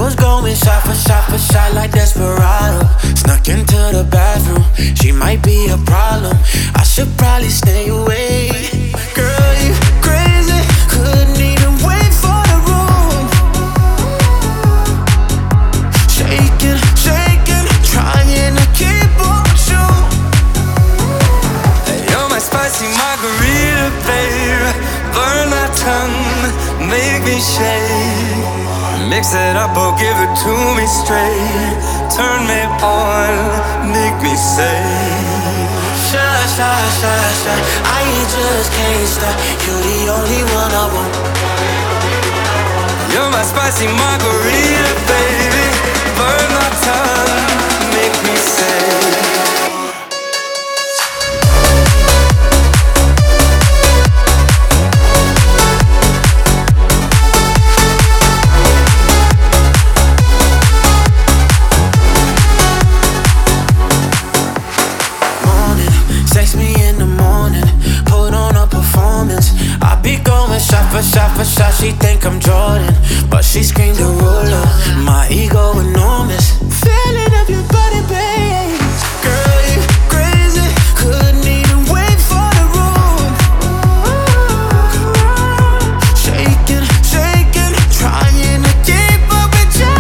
was going shot for shot like Desperado. Snuck into the bathroom, she might be a problem. I should probably stay away. Girl, you crazy, couldn't even wait for the room. Shaking, shaking, trying to keep up with you. You're my spicy margarita, babe. Burn my tongue, make me shake. Mix it up or give it to me straight. Turn me on, make me say. Shy, shy, shy, shy, I just can't stop. You're the only one I want. You're my spicy margarita, baby. Burn my tongue, make me say. Text me in the morning, put on a performance. I be going shot for shot for shot. She think I'm Jordan, but she screamed a ruler. My ego enormous. Feeling of your body, babe. Girl, you crazy, couldn't even wait for the room. Shaking, shaking, trying to keep up with you.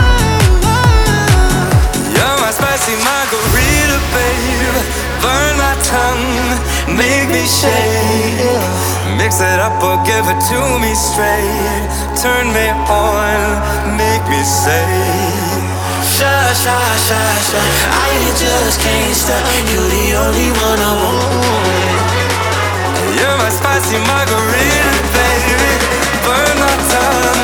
You're my spicy margarita, babe. Burn my tongue, make me shake. Mix it up or give it to me straight. Turn me on, make me say. Shy, shy, shy, shy, I just can't stop. You're the only one I want. You're my spicy margarita, baby. Burn my tongue,